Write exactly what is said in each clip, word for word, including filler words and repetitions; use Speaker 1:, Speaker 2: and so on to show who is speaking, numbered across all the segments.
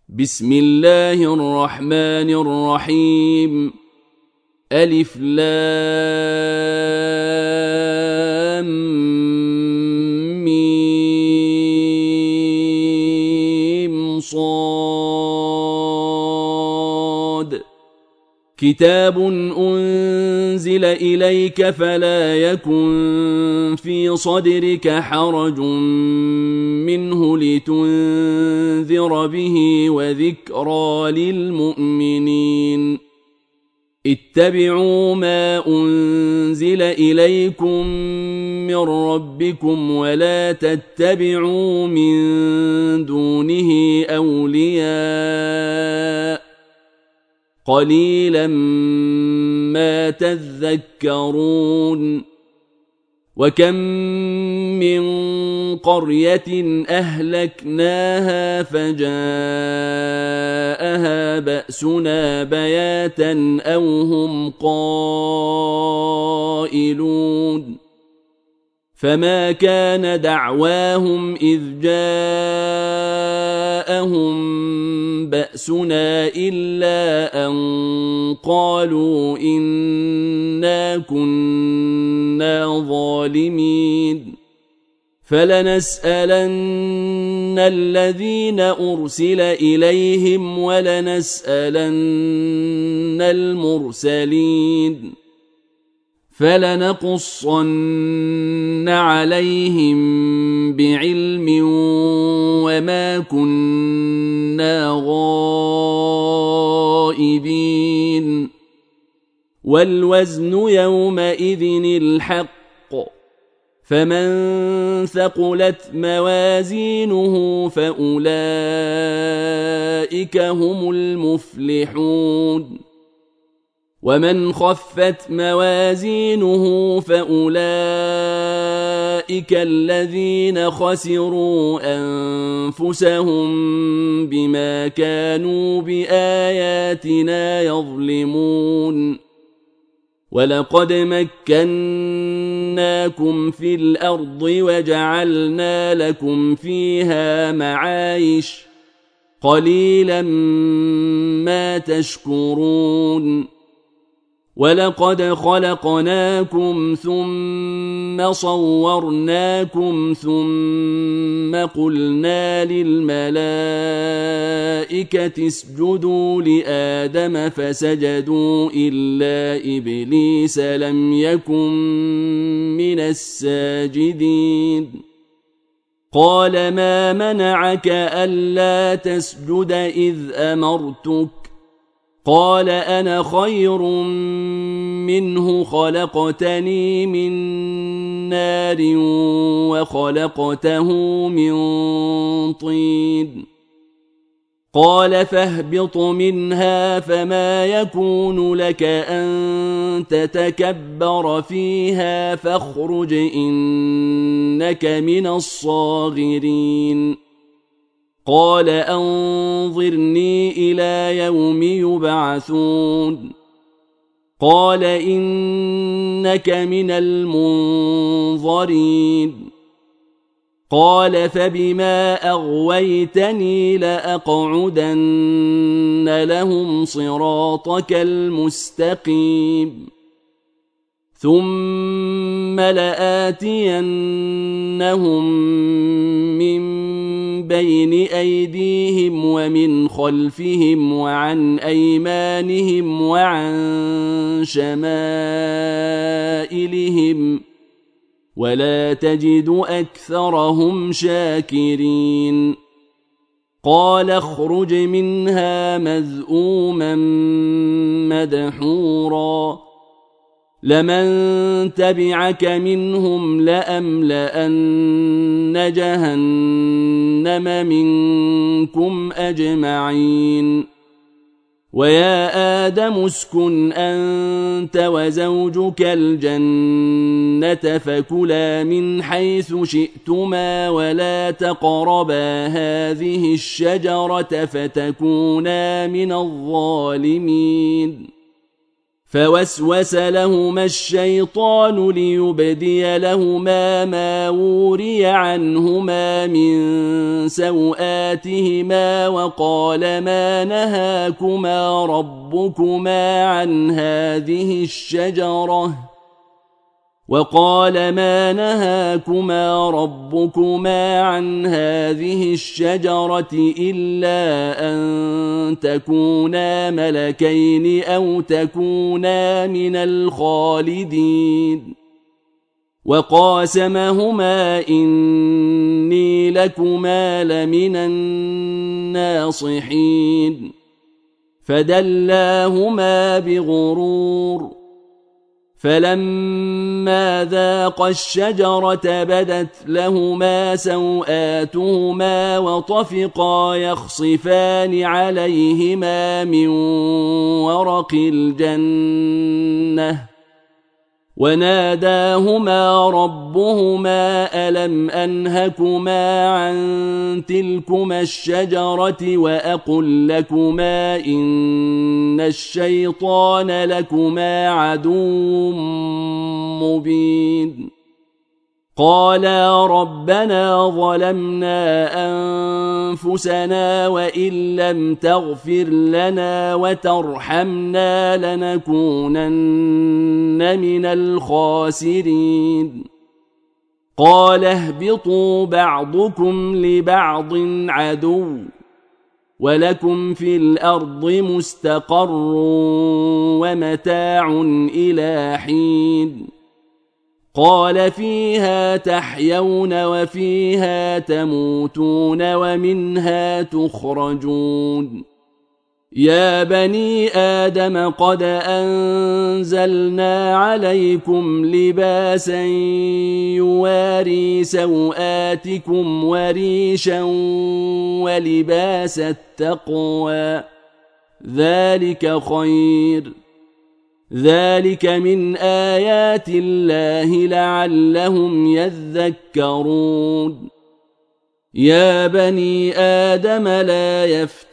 Speaker 1: بسم الله الرحمن الرحيم. ألف لام ميم صاد. كتاب أنزل إليك فلا يكن في صدرك حرج منه لتنذر به وذكرى للمؤمنين. اتبعوا ما أنزل إليكم من ربكم ولا تتبعوا من دونه أولياء قليلا ما تذكرون. وكم من قرية أهلكناها فجاءها بأسنا بياتا أو هم قائلون. فما كان دعواهم إذ جاءهم بأسنا إلا أن قالوا إنا كنا ظالمين. فلنسألن الذين أرسل إليهم ولنسألن المرسلين. فلنقصن عليهم بعلم وما كنا غائبين. والوزن يومئذ الحق. فمن ثقلت موازينه فأولئك هم المفلحون. ومن خفت موازينه فأولئك الذين خسروا أنفسهم بما كانوا بآياتنا يظلمون. ولقد مكناكم في الأرض وجعلنا لكم فيها معايش قليلا ما تشكرون. ولقد خلقناكم ثم صورناكم ثم قلنا للملائكة اسجدوا لآدم فسجدوا إلا إبليس لم يكن من الساجدين. قال ما منعك ألا تسجد إذ أمرتك؟ قال أنا خير منه خلقتني من نار وخلقته من طين. قال فاهبط منها فما يكون لك أن تتكبر فيها فاخرج إنك من الصاغرين. قال أنظرني إلى يوم يبعثون. قال إنك من المنظرين. قال فبما أغويتني لأقعدن لهم صراطك المستقيم ثم لآتينهم من بين أيديهم ومن خلفهم وعن أيمانهم وعن شمائلهم ولا تجد أكثرهم شاكرين. قال اخرج منها مذءوما مدحورا لمن تبعك منهم لأملأن جهنم منكم أجمعين. ويا آدم اسكن أنت وزوجك الجنة فكلا من حيث شئتما ولا تقربا هذه الشجرة فتكونا من الظالمين. فوسوس لهما الشيطان ليبدي لهما ما وري عنهما من سوآتهما وقال ما نهاكما ربكما عن هذه الشجرة وقال ما نهاكما ربكما عن هذه الشجرة إلا أن تكونا ملكين أو تكونا من الخالدين وقاسمهما إني لكما لمن الناصحين فدلاهما بغرور فلما ذاقا الشجرة بدت لهما سوآتهما وطفقا يخصفان عليهما من ورق الجنة وناداهما ربهما ألم أنهكما عن تلكما الشجرة وأقل لكما إن الشيطان لكما عدو مبين قالا ربنا ظلمنا أنفسنا وإن لم تغفر لنا وترحمنا لنكونن من الخاسرين قال اهبطوا بعضكم لبعض عدو ولكم في الأرض مستقر ومتاع إلى حين قال فيها تحيون وفيها تموتون ومنها تخرجون يا بني آدم قد أنزلنا عليكم لباسا يواري سوآتكم وريشا ولباس التقوى ذلك خير ذلك من آيات الله لعلهم يذكرون يا بني آدم لا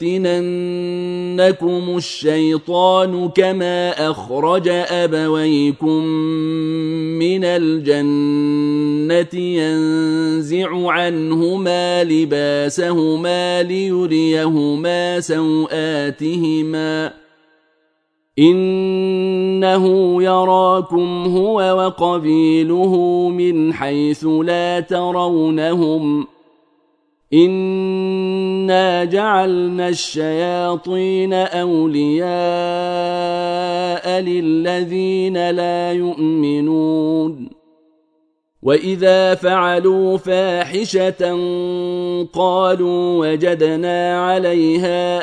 Speaker 1: يفتننكم الشيطان كما أخرج أبويكم من الجنة ينزع عنهما لباسهما ليريهما سوآتهما إنه يراكم هو وقبيله من حيث لا ترونهم إنا جعلنا الشياطين أولياء للذين لا يؤمنون وإذا فعلوا فاحشة قالوا وجدنا عليها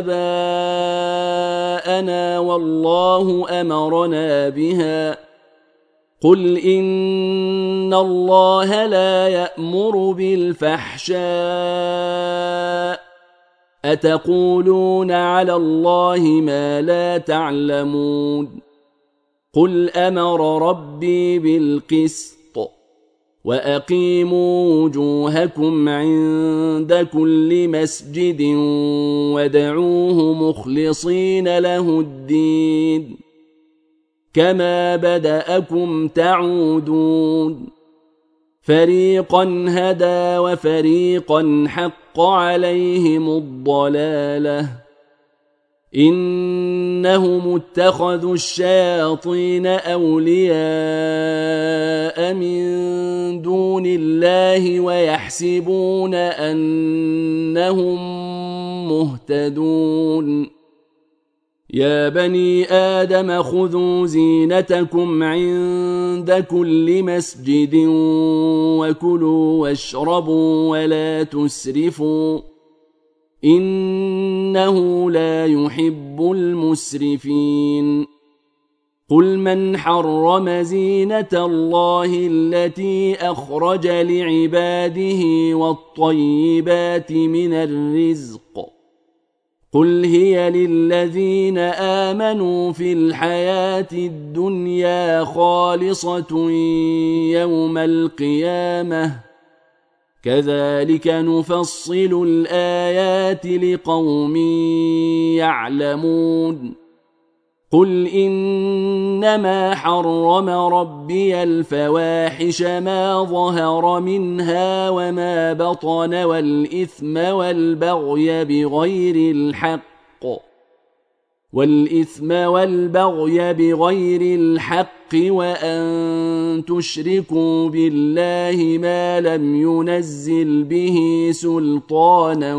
Speaker 1: آباءنا والله أمرنا بها قل إن الله لا يأمر بالفحشاء أتقولون على الله ما لا تعلمون قل أمر ربي بالقسط وأقيموا وجوهكم عند كل مسجد وادعوه مخلصين له الدين كما بدأكم تعودون فريقا هدى وفريقا حق عليهم الضلالة إنهم اتخذوا الشياطين أولياء من دون الله ويحسبون أنهم مهتدون يا بني آدم خذوا زينتكم عند كل مسجد وكلوا واشربوا ولا تسرفوا إنه لا يحب المسرفين قل من حرم زينة الله التي أخرج لعباده والطيبات من الرزق قل هي للذين آمنوا في الحياة الدنيا خالصة يوم القيامة كذلك نفصل الآيات لقوم يعلمون قل إنما حرم ربي الفواحش ما ظهر منها وما بطن والإثم والبغي بغير الحق والإثم والبغي بغير الحق وأن تشركوا بالله ما لم ينزل به سلطانا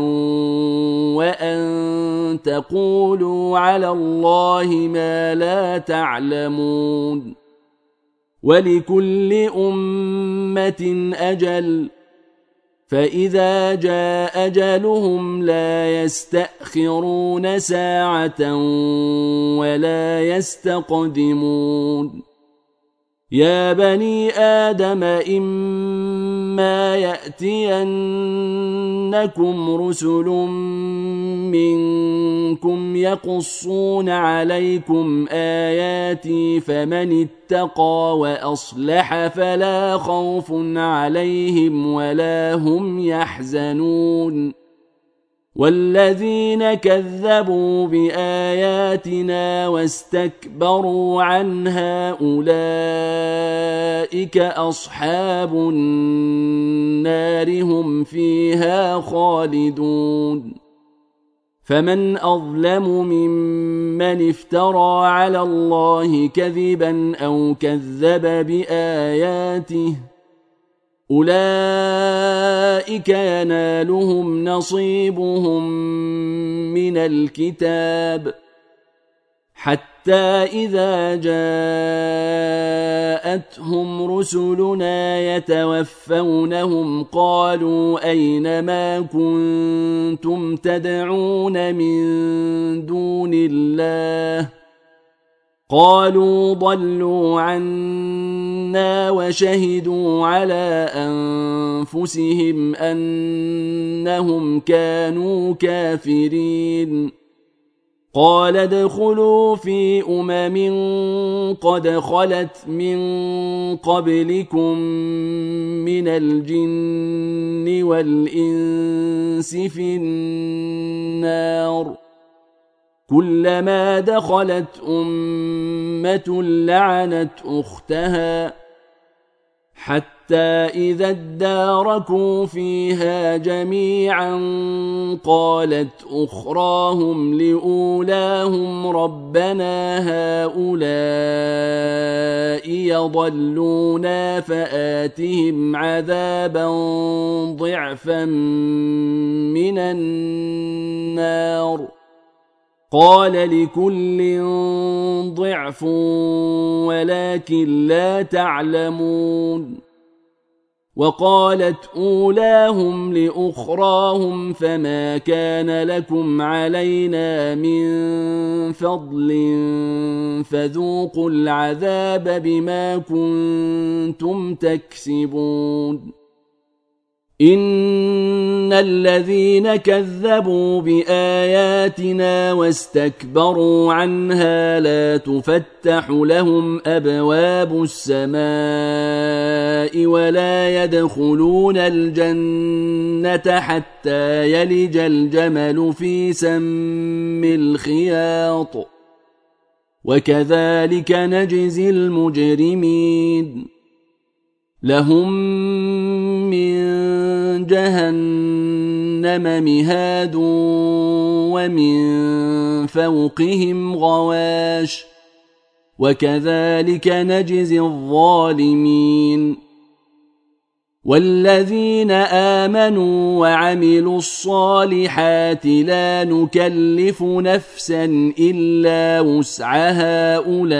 Speaker 1: وأن تقولوا على الله ما لا تعلمون ولكل أمة أجل فإذا جاء أجلهم لا يستأخرون ساعة ولا يستقدمون يا بني آدم إما يأتينكم رسل منكم يقصون عليكم آياتي فمن اتقى وأصلح فلا خوف عليهم ولا هم يحزنون والذين كذبوا بآياتنا واستكبروا عنها أولئك أصحاب النار هم فيها خالدون فمن أظلم ممن افترى على الله كذبا أو كذب بآياته أولئك ينالهم نصيبهم من الكتاب حتى إذا جاءتهم رسلنا يتوفونهم قالوا أين ما كنتم تدعون من دون الله قالوا ضلوا عنا وشهدوا على أنفسهم أنهم كانوا كافرين قال ادخلوا في أمم قد خلت من قبلكم من الجن والإنس في النار كلما دخلت أمة لعنت أختها حتى إذا اداركوا فيها جميعا قالت أخراهم لأولاهم ربنا هؤلاء يضلونا فآتهم عذابا ضعفا من النار قال لكل ضعف ولكن لا تعلمون وقالت أولاهم لأخراهم فما كان لكم علينا من فضل فذوقوا العذاب بما كنتم تكسبون إن الذين كذبوا بآياتنا واستكبروا عنها لا تفتح لهم أبواب السماء ولا يدخلون الجنة حتى يلج الجمل في سم الخياط وكذلك نجزي المجرمين لهم من جهنم مهاد ومن فوقهم غواش وكذلك نجزي الظالمين والذين آمنوا وعملوا الصالحات لا نكلف نفسا إلا وسعها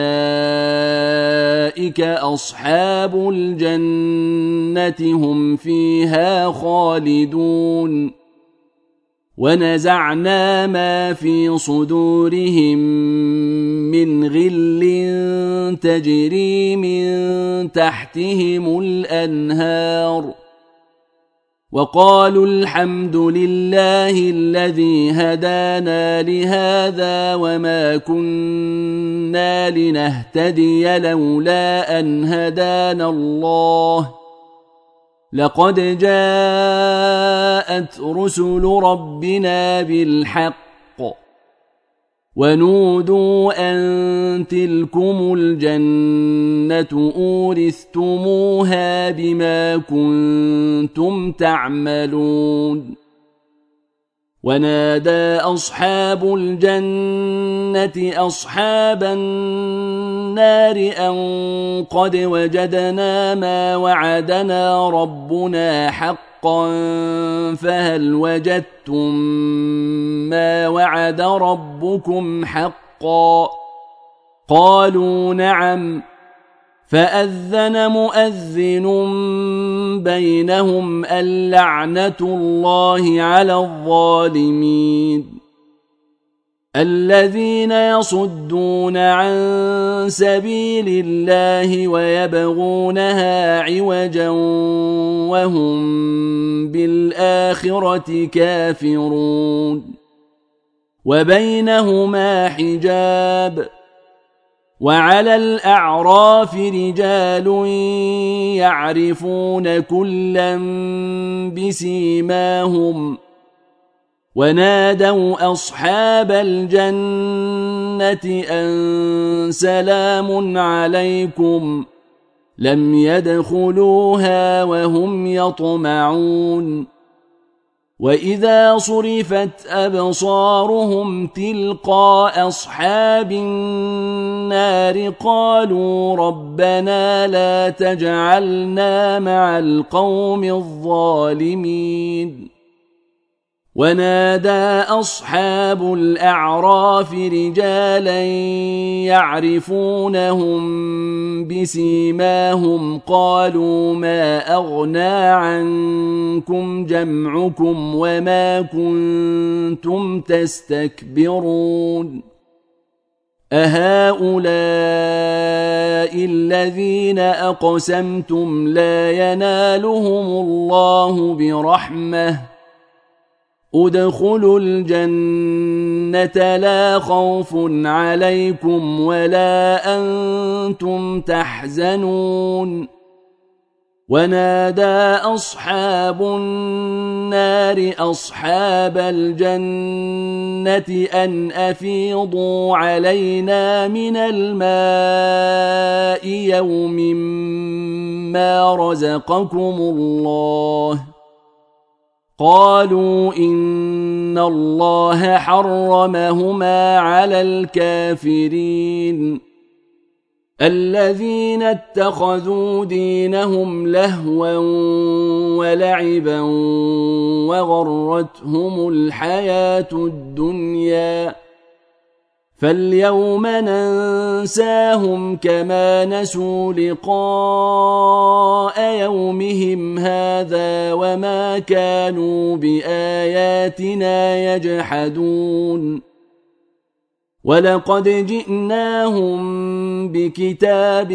Speaker 1: أولئك أصحاب الجنة هم فيها خالدون ونزعنا ما في صدورهم من غل تجري من تحتهم الأنهار وقالوا الحمد لله الذي هدانا لهذا وما كنا لنهتدي لولا أن هدانا الله لقد جاءت رسل ربنا بالحق ونودوا أن تلكم الجنة أورثتموها بما كنتم تعملون ونادى أصحاب الجنة أصحاب النار أن قد وجدنا ما وعدنا ربنا حقا فهل وجدتم ما وعد ربكم حقا قالوا نعم فأذن مؤذن بينهم اللعنة الله على الظالمين الذين يصدون عن سبيل الله ويبغونها عوجا وهم بالآخرة كافرون وبينهما حجاب وعلى الأعراف رجال يعرفون كلا بسيماهم ونادوا أصحاب الجنة أن سلام عليكم لم يدخلوها وهم يطمعون وإذا صرفت أبصارهم تلقاء أصحاب النار قالوا ربنا لا تجعلنا مع القوم الظالمين ونادى أصحاب الأعراف رجالا يعرفونهم بسيماهم قالوا ما أغنى عنكم جمعكم وما كنتم تستكبرون أهؤلاء الذين أقسمتم لا ينالهم الله برحمة ادخلوا الجنة لا خوف عليكم ولا أنتم تحزنون ونادى أصحاب النار أصحاب الجنة أن أفيضوا علينا من الماء يوم ما رزقكم الله قالوا إن الله حرمهما على الكافرين الذين اتخذوا دينهم لهوا ولعبا وغرتهم الحياة الدنيا فاليوم ننساهم كما نسوا لقاء يومهم هذا وما كانوا بآياتنا يجحدون ولقد جئناهم بكتاب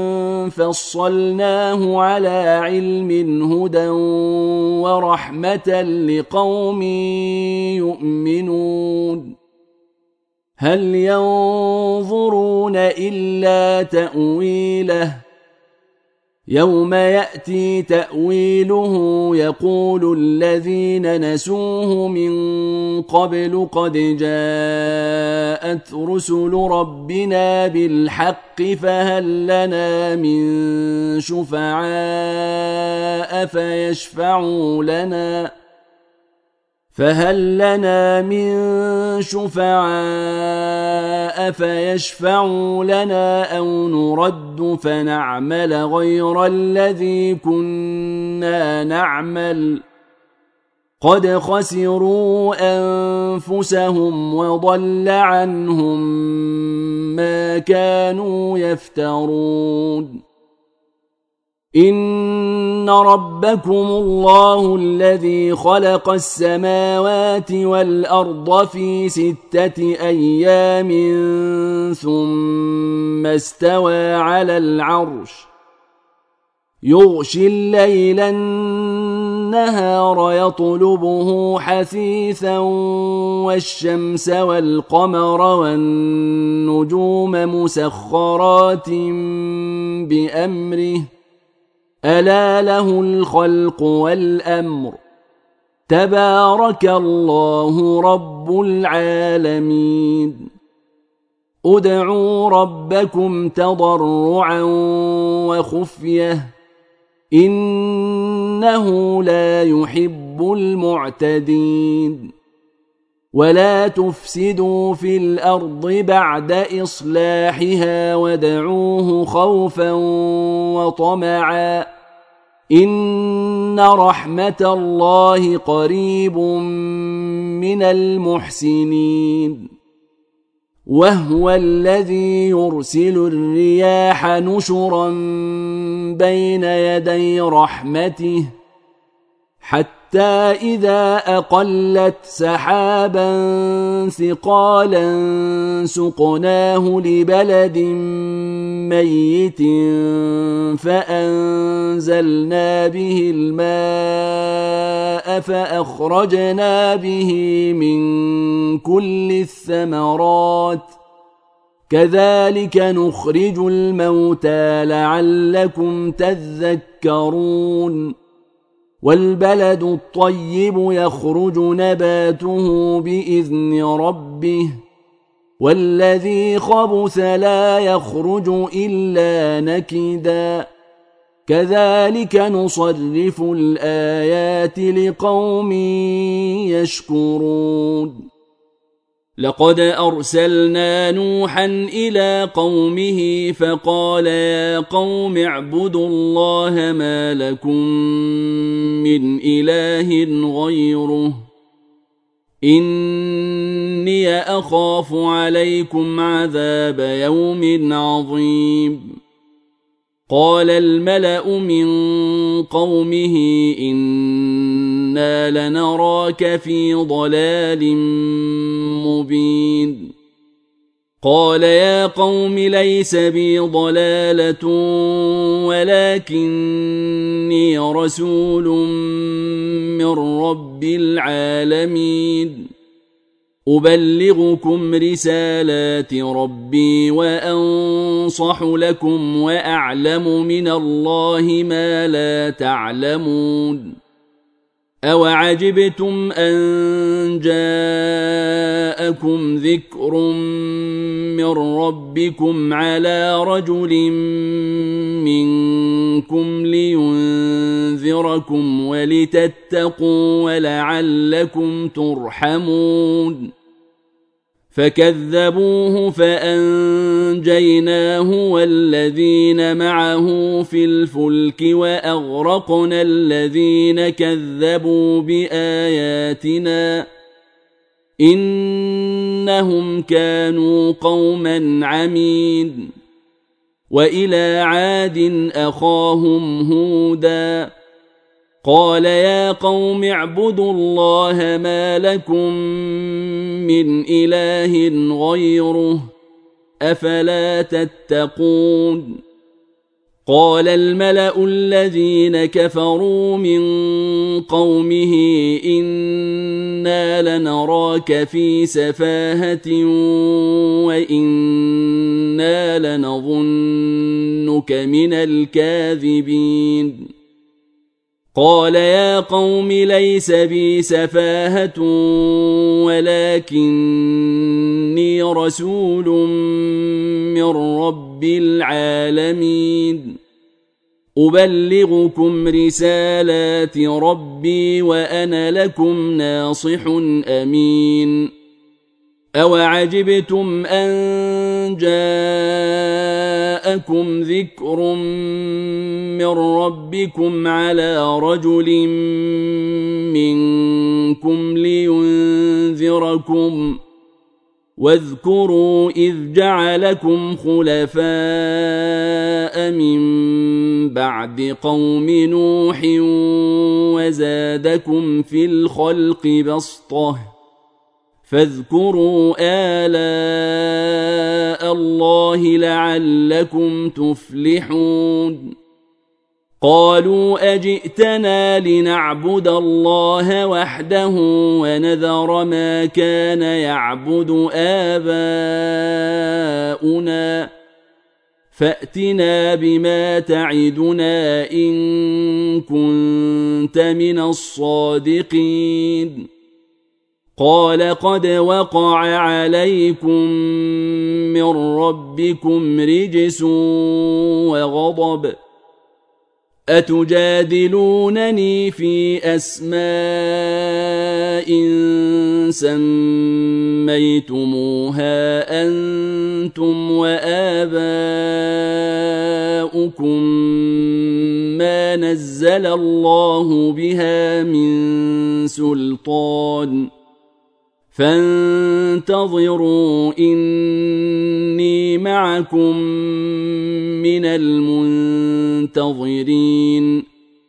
Speaker 1: فصلناه على علم هدى ورحمة لقوم يؤمنون هل ينظرون إلا تأويله يوم يأتي تأويله يقول الذين نسوه من قبل قد جاءت رسل ربنا بالحق فهل لنا من شفعاء فيشفعوا لنا فهل لنا من شفعاء فيشفعوا لنا أو نرد فنعمل غير الذي كنا نعمل قد خسروا أنفسهم وضل عنهم ما كانوا يفترون إن ربكم الله الذي خلق السماوات والأرض في ستة أيام ثم استوى على العرش يغشي الليل النهار يطلبه حثيثا والشمس والقمر والنجوم مسخرات بأمره ألا له الخلق والأمر تبارك الله رب العالمين ادعوا ربكم تضرعا وخفية إنه لا يحب المعتدين ولا تفسدوا في الأرض بعد إصلاحها وادعوه خوفا وطمعا إن رحمة الله قريب من المحسنين وهو الذي يرسل الرياح نشرا بين يدي رحمته حتى إذا أقلت سحابا ثقالا سقناه لبلد ميت فأنزلنا به الماء فأخرجنا به من كل الثمرات كذلك نخرج الموتى لعلكم تذكرون والبلد الطيب يخرج نباته بإذن ربه والذي خبث لا يخرج إلا نكدا كذلك نصرف الآيات لقوم يشكرون لقد أرسلنا نوحا إلى قومه فقال يا قوم اعبدوا الله ما لكم من إله غيره إني أخاف عليكم عذاب يوم عظيم قال الملأ من قومه إنا لنراك في ضلال مبين قال يا قوم ليس بي ضلالة ولكني رسول من رب العالمين أبلغكم رسالات ربي وأنصح لكم وأعلم من الله ما لا تعلمون أوعجبتم أن جاءكم ذكر من ربكم على رجل منكم لينذركم ولتتقوا ولعلكم ترحمون فكذبوه فأنجيناه والذين معه في الفلك وأغرقنا الذين كذبوا بآياتنا إنهم كانوا قوما عمين وإلى عاد أخاهم هودا قال يا قوم اعبدوا الله ما لكم من إله غيره أفلا تتقون قال الملأ الذين كفروا من قومه إنا لنراك في سفاهة وإنا لنظنك من الكاذبين قال يا قوم ليس بي سفاهة ولكني رسول من رب العالمين أبلغكم رسالات ربي وأنا لكم ناصح أمين أوعجبتم أن جاءكم ذكر من ربكم على رجل منكم لينذركم واذكروا إذ جعلكم خلفاء من بعد قوم نوح وزادكم في الخلق بسطة فاذكروا آلاء الله لعلكم تفلحون قالوا أجئتنا لنعبد الله وحده ونذر ما كان يعبد آباؤنا فأتنا بما تعدنا إن كنت من الصادقين قال قد وقع عليكم من ربكم رجس وغضب أتجادلونني في أسماء سميتموها أنتم وآباؤكم ما نزل الله بها من سلطان فانتظروا إني معكم من المنتظرين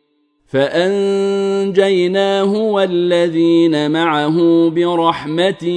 Speaker 1: فأنجيناه والذين معه برحمة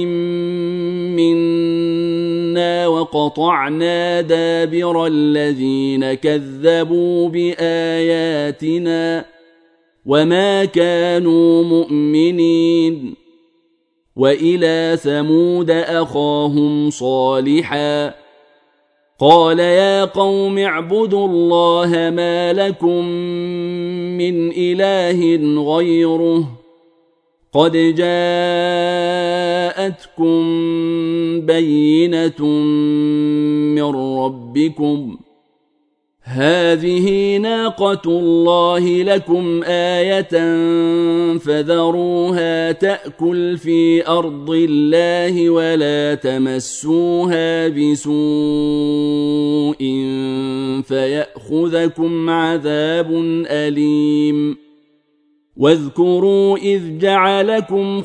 Speaker 1: منا وقطعنا دابر الذين كذبوا بآياتنا وما كانوا مؤمنين وإلى ثمود أخاهم صالحا قال يا قوم اعبدوا الله ما لكم من إله غيره قد جاءتكم بينة من ربكم هذه ناقة الله لكم آية فذروها تأكل في أرض الله ولا تمسوها بسوء فيأخذكم عذاب أليم واذكروا إذ جعلكم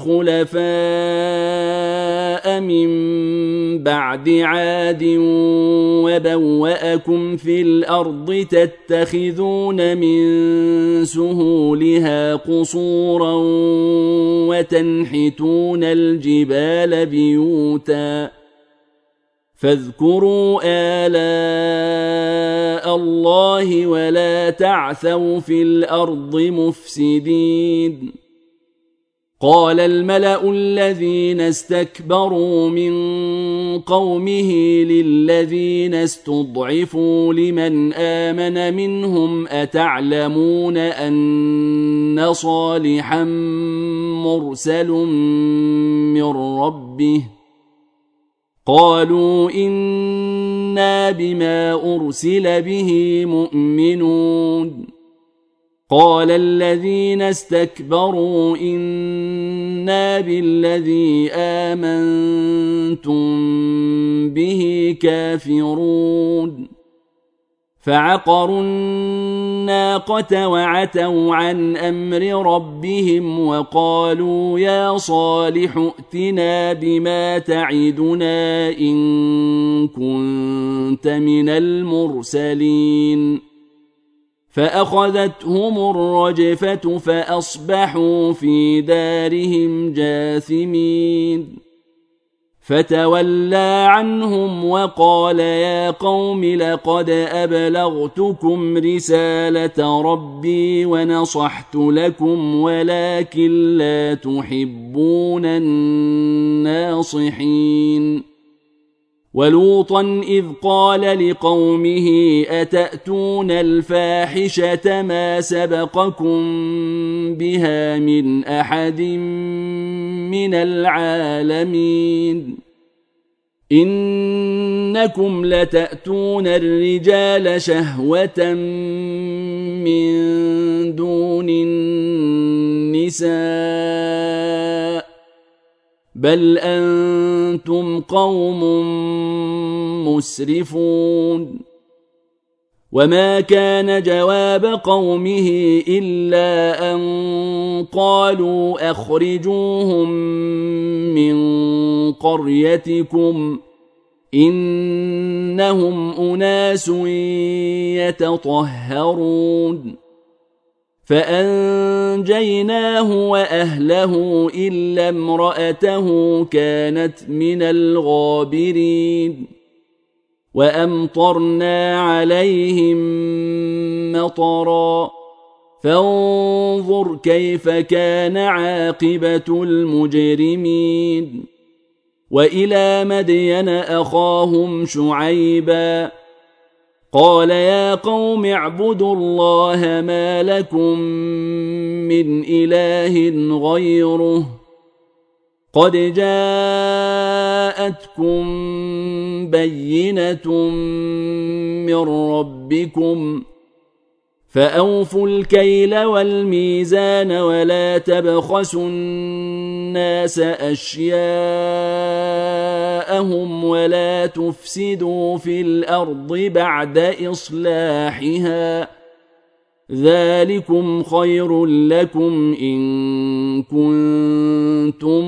Speaker 1: خلفاء من بعد عاد وبوأكم في الأرض تتخذون من سهولها قصورا وتنحتون الجبال بيوتا فاذكروا آلاء الله ولا تعثوا في الأرض مفسدين قال الملأ الذين استكبروا من قومه للذين استضعفوا لمن آمن منهم أتعلمون أن صالحا مرسل من ربه قالوا إنا بما أرسل به مؤمنون قال الذين استكبروا إنا بالذي آمنتم به كافرون فعقروا الناقة وعتوا عن أمر ربهم وقالوا يا صالح ائتنا بما تعدنا إن كنت من المرسلين فأخذتهم الرجفة فأصبحوا في دارهم جاثمين فتولى عنهم وقال يا قوم لقد أبلغتكم رسالة ربي ونصحت لكم ولكن لا تحبون الناصحين ولوطا إذ قال لقومه أتأتون الفاحشة ما سبقكم بها من أحد من العالمين إنكم لتأتون الرجال شهوة من دون النساء بل أنتم قوم مسرفون وما كان جواب قومه إلا أن قالوا أخرجوهم من قريتكم إنهم أناس يتطهرون فأنجيناه وأهله إلا امرأته كانت من الغابرين وأمطرنا عليهم مطرا فانظر كيف كان عاقبة المجرمين وإلى مدين أخاهم شعيبا قال يا قوم اعبدوا الله ما لكم من إله غيره قد جاءتكم بينة من ربكم فأوفوا الكيل والميزان ولا تبخسوا الناس أشياءهم ولا تفسدوا في الأرض بعد إصلاحها ذلكم خير لكم إن كنتم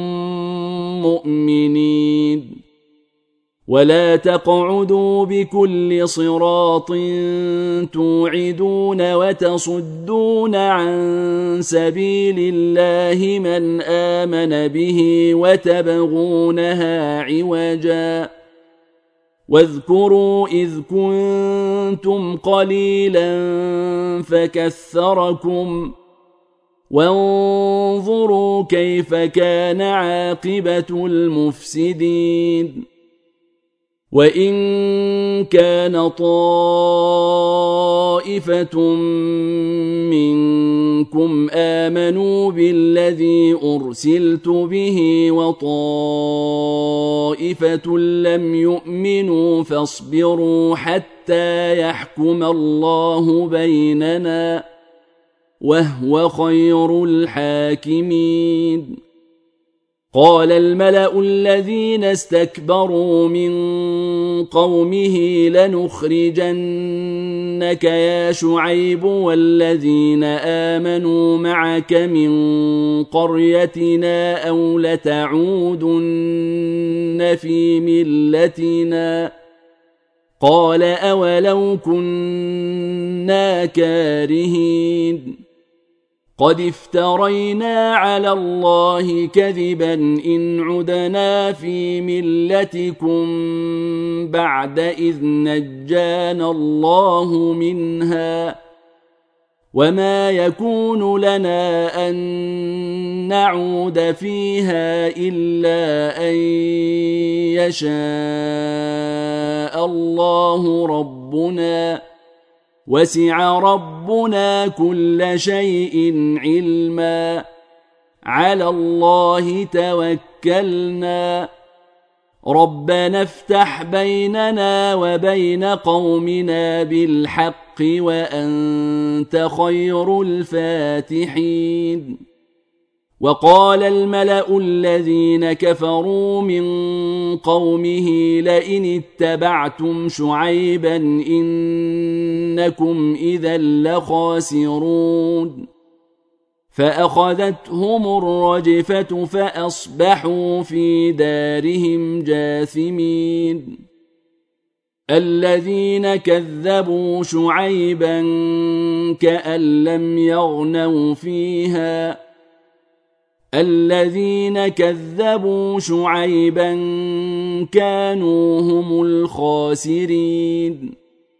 Speaker 1: مؤمنين ولا تقعدوا بكل صراط توعدون وتصدون عن سبيل الله من آمن به وتبغونها عوجا واذكروا إذ كنتم قليلا فكثركم وانظروا كيف كان عاقبة المفسدين وإن كان طائفة منكم آمنوا بالذي أرسلت به وطائفة لم يؤمنوا فاصبروا حتى يحكم الله بيننا وهو خير الحاكمين قال الملأ الذين استكبروا من قومه لنخرجنك يا شعيب والذين آمنوا معك من قريتنا أو لتعودن في ملتنا قال أولو كنا كارهين قد افترينا على الله كذبا إن عدنا في ملتكم بعد إذ نجانا الله منها وما يكون لنا أن نعود فيها إلا أن يشاء الله ربنا وسع ربنا كل شيء علما على الله توكلنا ربنا افتح بيننا وبين قومنا بالحق وأنت خير الفاتحين وقال الملأ الذين كفروا من قومه لئن اتبعتم شعيبا إنكم إذا لخاسرون فأخذتهم الرجفة فأصبحوا في دارهم جاثمين الذين كذبوا شعيبا كأن لم يغنوا فيها الذين كذبوا شعيبا كانوا هم الخاسرين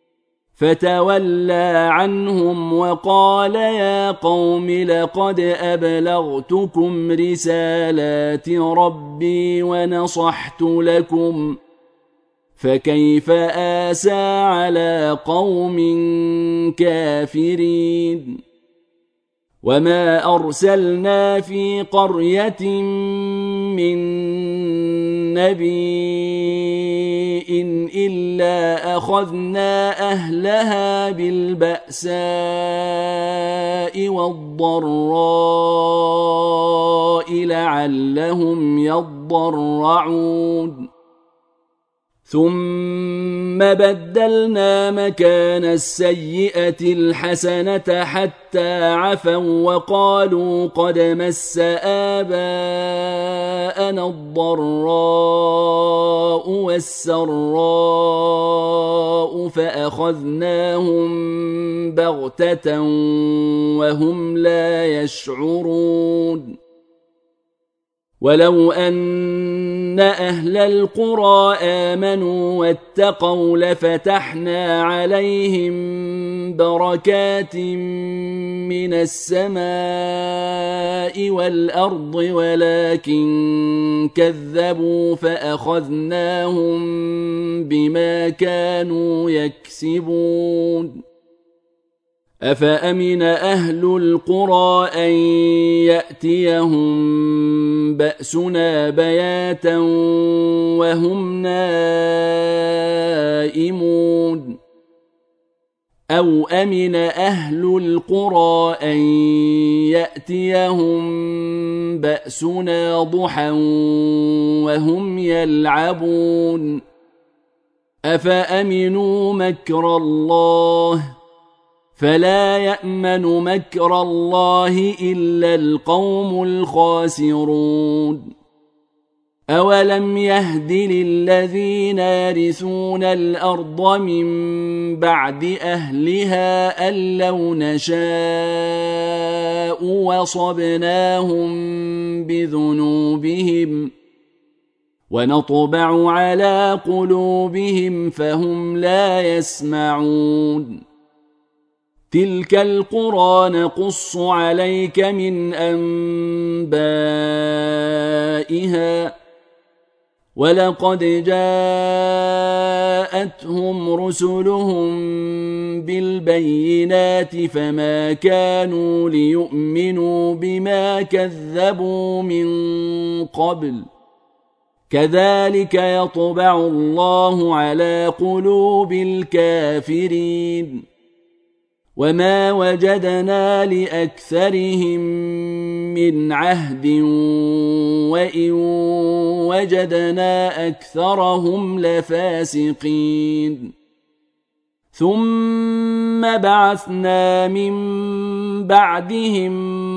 Speaker 1: فتولى عنهم وقال يا قوم لقد أبلغتكم رسالات ربي ونصحت لكم فكيف آسى على قوم كافرين وما أرسلنا في قرية من نبي إلا أخذنا أهلها بالبأساء والضراء لعلهم يضرعون ثم بدلنا مكان السيئة الحسنة حتى عفوا وقالوا قد مس آباءنا الضراء والسراء فأخذناهم بغتة وهم لا يشعرون ولو أن أهل القرى آمنوا واتقوا لفتحنا عليهم بركات من السماء والأرض ولكن كذبوا فأخذناهم بما كانوا يكسبون أفأمن أهل القرى أن يأتيهم بأسنا بياتا وهم نائمون أو أمن أهل القرى أن يأتيهم بأسنا ضحى وهم يلعبون أفأمنوا مكر الله فلا يأمن مكر الله إلا القوم الخاسرون أولم يهد للذين يرثون الأرض من بعد أهلها أن لو نشاء وصبناهم بذنوبهم ونطبع على قلوبهم فهم لا يسمعون تلك القرى نقص عليك من أنبائها ولقد جاءتهم رسلهم بالبينات فما كانوا ليؤمنوا بما كذبوا من قبل كذلك يطبع الله على قلوب الكافرين وما وجدنا لأكثرهم من عهد وإن وجدنا أكثرهم لفاسقين ثم بعثنا من بعدهم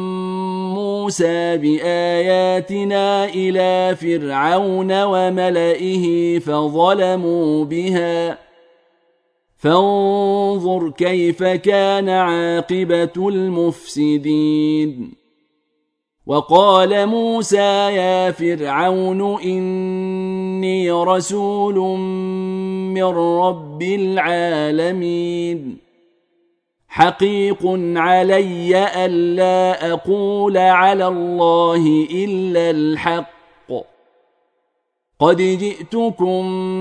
Speaker 1: موسى بآياتنا إلى فرعون وملئه فظلموا بها فانظر كيف كان عاقبة المفسدين وقال موسى يا فرعون إني رسول من رب العالمين حقيق علي ألا أقول على الله إلا الحق قد جئتكم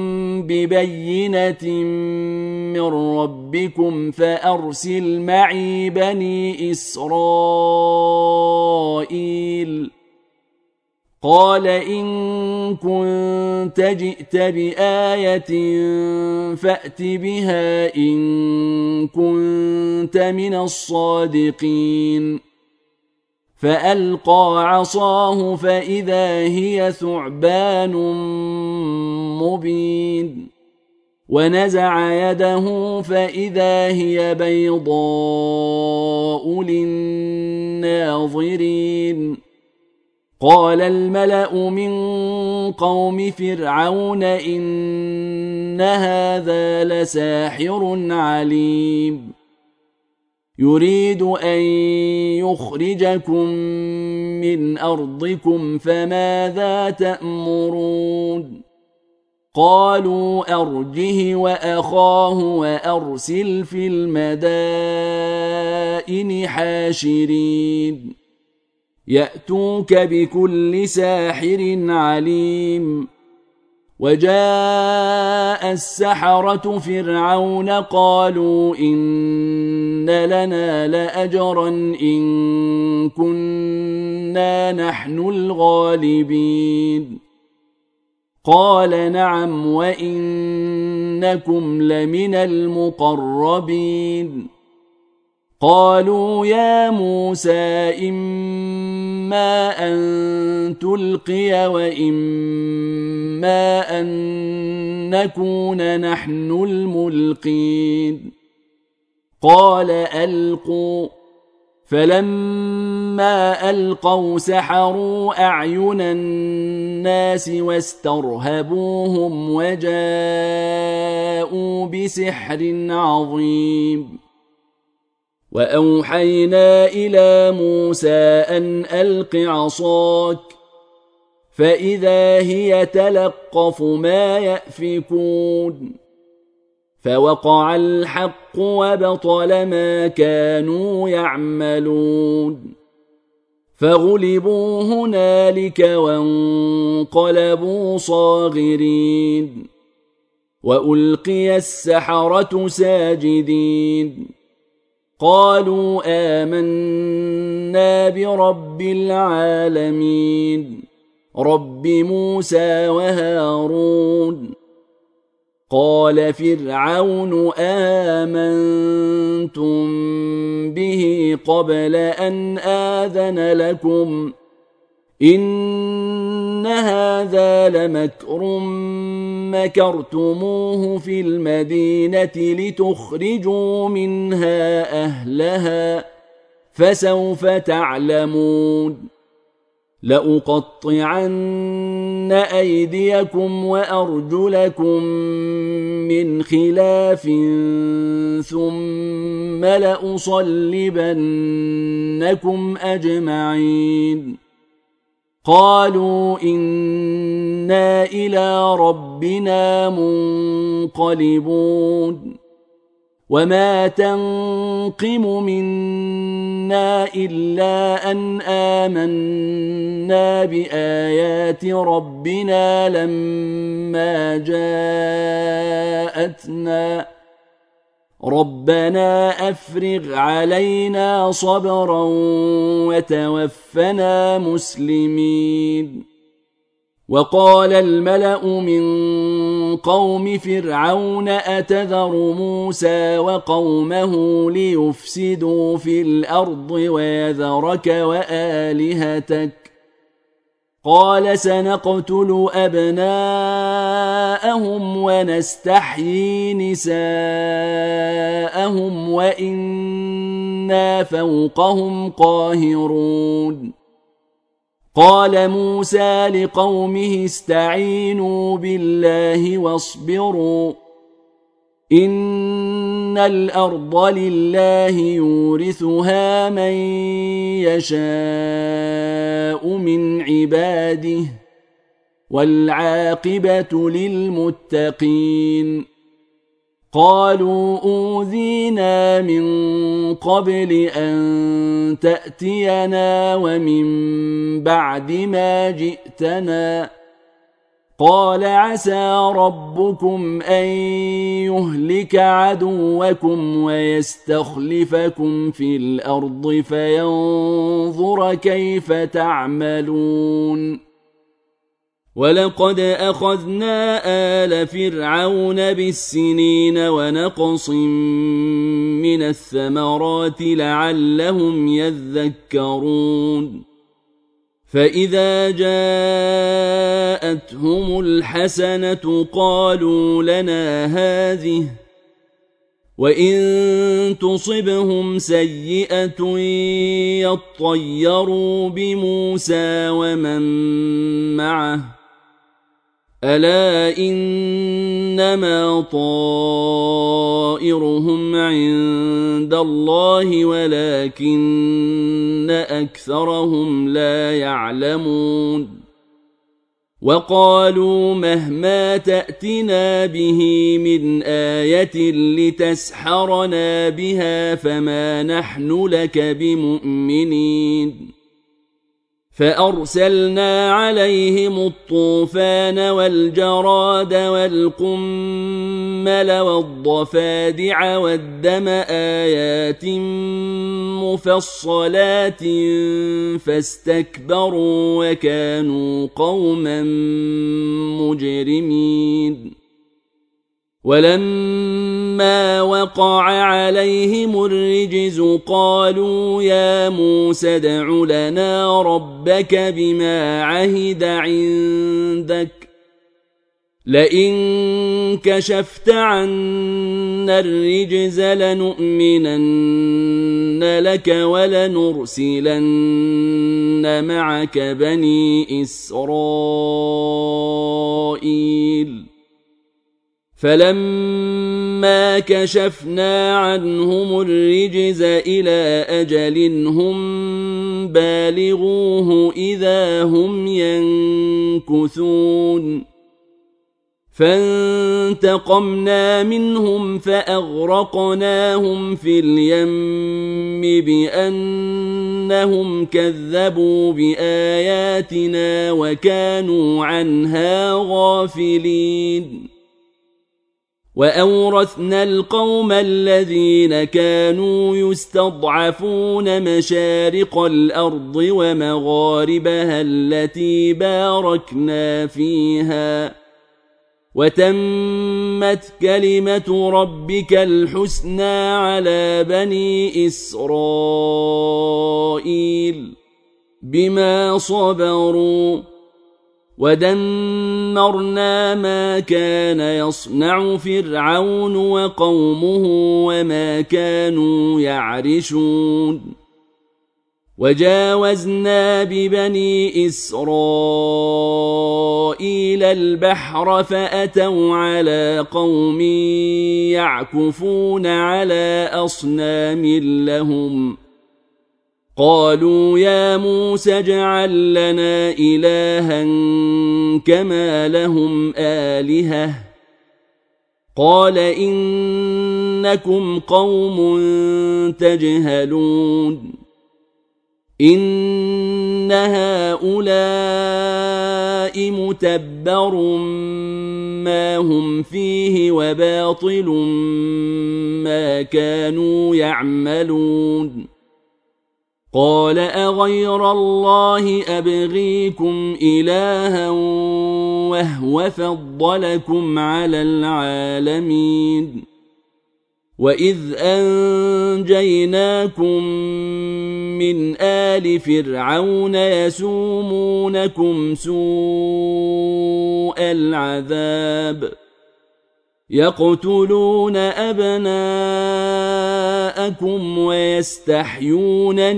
Speaker 1: ببينة من ربكم فأرسل معي بني إسرائيل قال إن كنت جئت بآية فأت بها إن كنت من الصادقين فألقى عصاه فإذا هي ثعبان مبين ونزع يده فإذا هي بيضاء للناظرين قال الملأ من قوم فرعون إن هذا لساحر عليم يريد أن يخرجكم من أرضكم فماذا تأمرون قالوا أرجه وأخاه وأرسل في المدائن حاشرين يأتوك بكل ساحر عليم وجاء السحرة فرعون قالوا إن لنا لأجرا إن كنا نحن الغالبين قال نعم وإنكم لمن المقربين قالوا يا موسى إما أن تلقي وإما أن نكون نحن الملقين قال ألقوا فلما ألقوا سحروا أعين الناس واسترهبوهم وجاءوا بسحر عظيم وأوحينا إلى موسى أن ألق عصاك فإذا هي تلقف ما يأفكون فوقع الحق وبطل ما كانوا يعملون فغلبوا هنالك وانقلبوا صاغرين وألقي السحرة ساجدين قالوا آمنا برب العالمين رب موسى وهارون. قال فرعون آمنتم به قبل أن آذن لكم إن هذا لمكر مكرتموه في المدينة لتخرجوا منها أهلها فسوف تعلمون. لأقطعن أيديكم وأرجلكم من خلاف ثم لأصلبنكم أجمعين. قالوا إنا إلى ربنا منقلبون. وما تنقم منا إلا أن آمنا بآيات ربنا لما جاءتنا ربنا أفرغ علينا صبرا وتوفنا مسلمين. وقال الملأ من قوم فرعون أتذر موسى وقومه ليفسدوا في الأرض ويذرك وآلهتك قال سنقتل أبناءهم ونستحيي نساءهم وإنا فوقهم قاهرون. قال موسى لقومه استعينوا بالله واصبروا إن الأرض لله يورثها من يشاء من عباده والعاقبة للمتقين. قالوا أوذينا من قبل أن تأتينا ومن بعد ما جئتنا قال عسى ربكم أن يهلك عدوكم ويستخلفكم في الأرض فينظر كيف تعملون. ولقد أخذنا آل فرعون بالسنين ونقص من الثمرات لعلهم يذكرون. فإذا جاءتهم الحسنة قالوا لنا هذه وإن تصبهم سيئة يطيروا بموسى ومن معه ألا إنما طائرهم عند الله ولكن أكثرهم لا يعلمون. وقالوا مهما تأتنا به من آية لتسحرنا بها فما نحن لك بمؤمنين. فأرسلنا عليهم الطوفان والجراد والقمل والضفادع والدم آيات مفصلات فاستكبروا وكانوا قوما مجرمين. ولما وقع عليهم الرجز قالوا يا موسى ادع لنا ربك بما عهد عندك لئن كشفت عنا الرجز لنؤمنن لك ولنرسلن معك بني إسرائيل. فلما كشفنا عنهم الرجز إلى أجل هم بالغوه إذا هم ينكثون. فانتقمنا منهم فأغرقناهم في اليم بأنهم كذبوا بآياتنا وكانوا عنها غافلين. وأورثنا القوم الذين كانوا يستضعفون مشارق الأرض ومغاربها التي باركنا فيها وتمت كلمة ربك الحسنى على بني إسرائيل بما صبروا ودمرنا ما كان يصنع فرعون وقومه وما كانوا يعرشون وجاوزنا ببني إسرائيل البحر فأتوا على قوم يعكفون على أصنام لهم قالوا يا موسى اجعل لنا إلها كما لهم آلهة قال إنكم قوم تجهلون إن هؤلاء متبر ما هم فيه وباطل ما كانوا يعملون قال أغير الله أبغيكم إلها وهو فضلكم على العالمين وإذ أنجيناكم من آل فرعون يسومونكم سوء العذاب يقتلون أبناءكم ويستحيون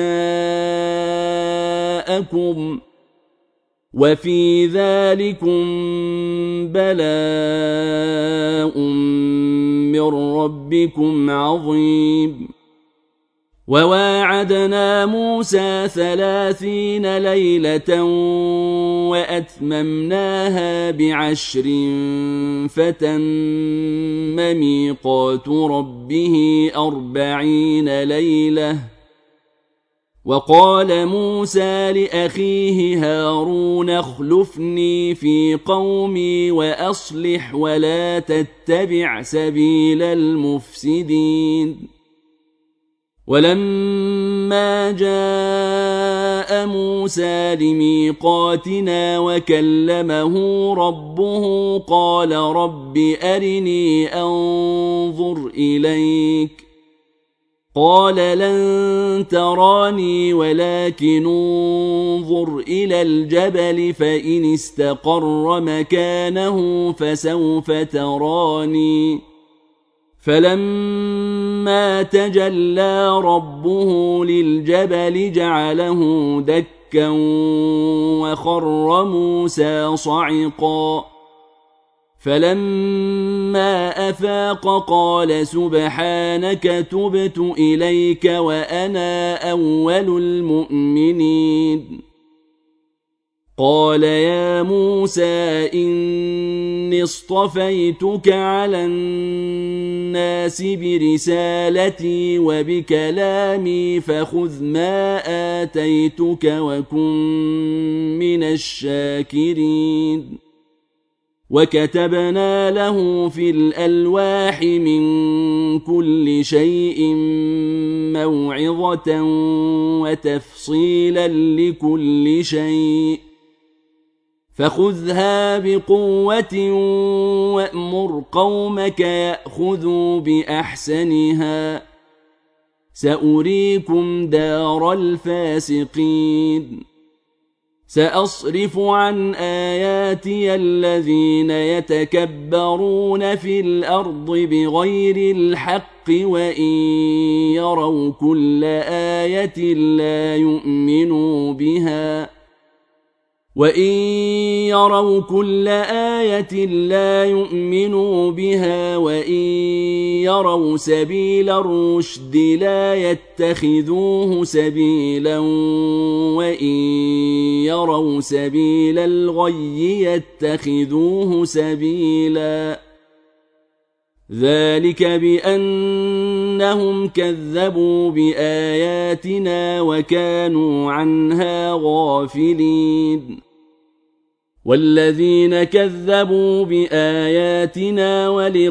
Speaker 1: نساءكم وفي ذلكم بلاء من ربكم عظيم وواعدنا موسى ثلاثين ليلة وأتممناها بعشر فتم ميقات ربه أربعين ليلة وقال موسى لأخيه هارون اخلفني في قومي وأصلح ولا تتبع سبيل المفسدين ولما جاء موسى لميقاتنا وكلمه ربه قال رب أرني أنظر إليك قال لن تراني ولكن انظر إلى الجبل فإن استقر مكانه فسوف تراني فلما تجلى ربه للجبل جعله دكا وخر موسى صعقا فلما أفاق قال سبحانك تبت إليك وأنا أول المؤمنين قال يا موسى إني اصطفيتك على الناس برسالتي وبكلامي فخذ ما آتيتك وكن من الشاكرين وكتبنا له في الألواح من كل شيء موعظة وتفصيلا لكل شيء فخذها بقوة وأمر قومك يأخذوا بأحسنها سأريكم دار الفاسقين سأصرف عن آياتي الذين يتكبرون في الأرض بغير الحق وإن يروا كل آية لا يؤمنوا بها وإن يروا كل آية لا يؤمنوا بها وإن يروا سبيل الرشد لا يتخذوه سبيلا وإن يروا سبيل الغي يتخذوه سبيلا ذلك بأنهم كذبوا بآياتنا وكانوا عنها غافلين والذين كذبوا بآياتنا